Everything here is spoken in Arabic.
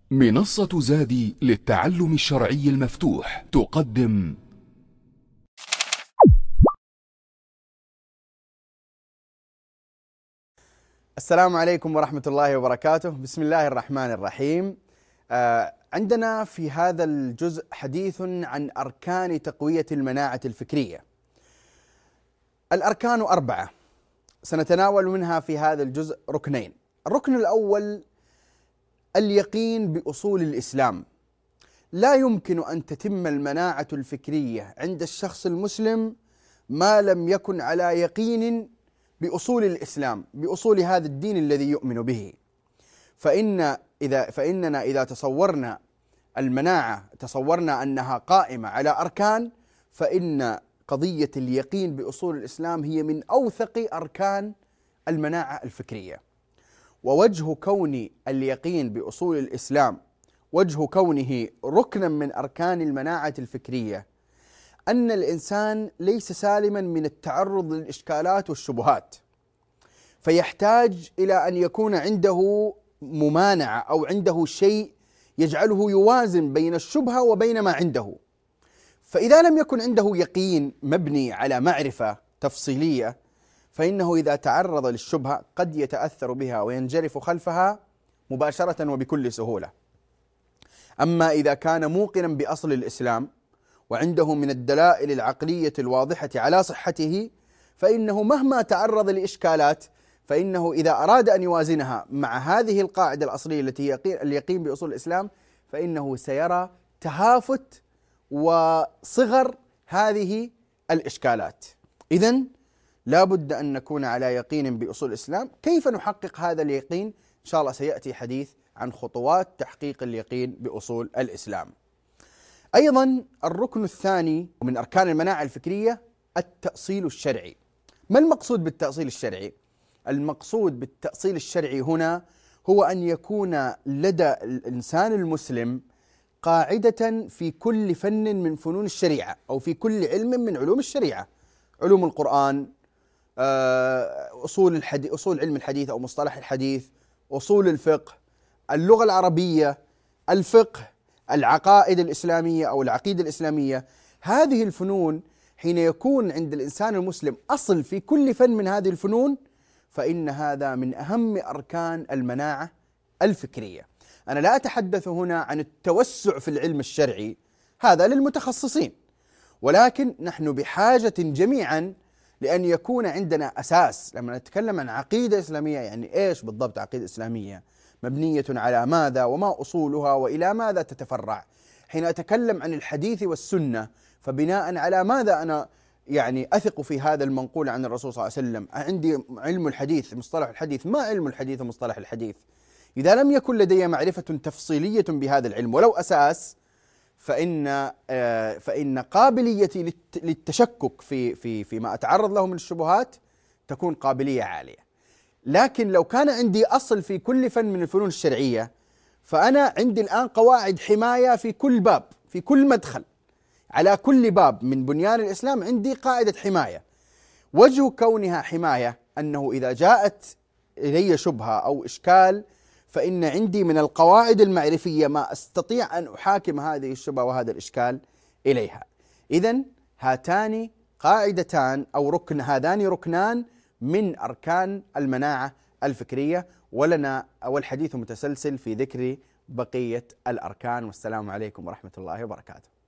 منصة زادي للتعلم الشرعي المفتوح تقدم السلام عليكم ورحمة الله وبركاته. بسم الله الرحمن الرحيم. عندنا في هذا الجزء حديث عن أركان تقوية المناعة الفكرية. الأركان 4، سنتناول منها في هذا الجزء ركنين. الركن الأول اليقين بأصول الإسلام. لا يمكن أن تتم المناعة الفكرية عند الشخص المسلم ما لم يكن على يقين بأصول الإسلام، بأصول هذا الدين الذي يؤمن به. فإننا إذا تصورنا المناعة تصورنا أنها قائمة على أركان، فإن قضية اليقين بأصول الإسلام هي من أوثق أركان المناعة الفكرية. ووجه كون اليقين بأصول الإسلام، وجه كونه ركنا من أركان المناعة الفكرية، أن الإنسان ليس سالما من التعرض للإشكالات والشبهات، فيحتاج إلى أن يكون عنده ممانعة أو عنده شيء يجعله يوازن بين الشبهة وبين ما عنده. فإذا لم يكن عنده يقين مبني على معرفة تفصيلية، فإنه إذا تعرض للشبهة قد يتأثر بها وينجرف خلفها مباشرة وبكل سهولة. أما إذا كان موقنا بأصل الإسلام وعنده من الدلائل العقلية الواضحة على صحته، فإنه مهما تعرض لإشكالات، فإنه إذا أراد أن يوازنها مع هذه القاعدة الأصلية التي هي اليقين بأصول الإسلام، فإنه سيرى تهافت وصغر هذه الإشكالات. إذن لا بد أن نكون على يقين بأصول الإسلام. كيف نحقق هذا اليقين؟ إن شاء الله سيأتي حديث عن خطوات تحقيق اليقين بأصول الإسلام. أيضا الركن الثاني من أركان المناعة الفكرية التأصيل الشرعي. ما المقصود بالتأصيل الشرعي؟ المقصود بالتأصيل الشرعي هنا هو أن يكون لدى الإنسان المسلم قاعدة في كل فن من فنون الشريعة، أو في كل علم من علوم الشريعة، علوم القرآن، أصول علم الحديث أو مصطلح الحديث، أصول الفقه، اللغة العربية، الفقه، العقائد الإسلامية أو العقيدة الإسلامية. هذه الفنون حين يكون عند الإنسان المسلم أصل في كل فن من هذه الفنون، فإن هذا من أهم أركان المناعة الفكرية. أنا لا أتحدث هنا عن التوسع في العلم الشرعي، هذا للمتخصصين، ولكن نحن بحاجة جميعا لأن يكون عندنا أساس. لما نتكلم عن عقيدة إسلامية، يعني إيش بالضبط عقيدة إسلامية؟ مبنية على ماذا؟ وما أصولها؟ وإلى ماذا تتفرع؟ حين أتكلم عن الحديث والسنة، فبناء على ماذا أنا أثق في هذا المنقول عن الرسول صلى الله عليه وسلم؟ عندي علم الحديث، مصطلح الحديث. ما علم الحديث ومصطلح الحديث؟ إذا لم يكن لدي معرفة تفصيلية بهذا العلم ولو أساس، فإن قابليتي للتشكك فيما أتعرض له من الشبهات تكون قابلية عالية. لكن لو كان عندي أصل في كل فن من الفنون الشرعية، فأنا عندي الآن قواعد حماية في كل باب، في كل مدخل، على كل باب من بنيان الإسلام عندي قاعدة حماية. وجه كونها حماية أنه إذا جاءت إلي شبهة أو إشكال، فإن عندي من القواعد المعرفية ما أستطيع أن أحاكم هذه الشبهة وهذا الإشكال إليها. إذن هاتان قاعدتان أو هذان ركنان من أركان المناعة الفكرية، والحديث متسلسل في ذكر بقية الأركان. والسلام عليكم ورحمة الله وبركاته.